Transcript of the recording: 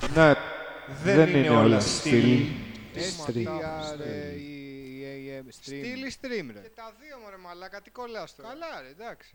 Ναι, Δεν είναι όλα στυλ. Στυλ ή stream, ρε. Και τα δύο μωρέ μαλάκα, τι κολλάς τώρα. Καλά ρε, εντάξει.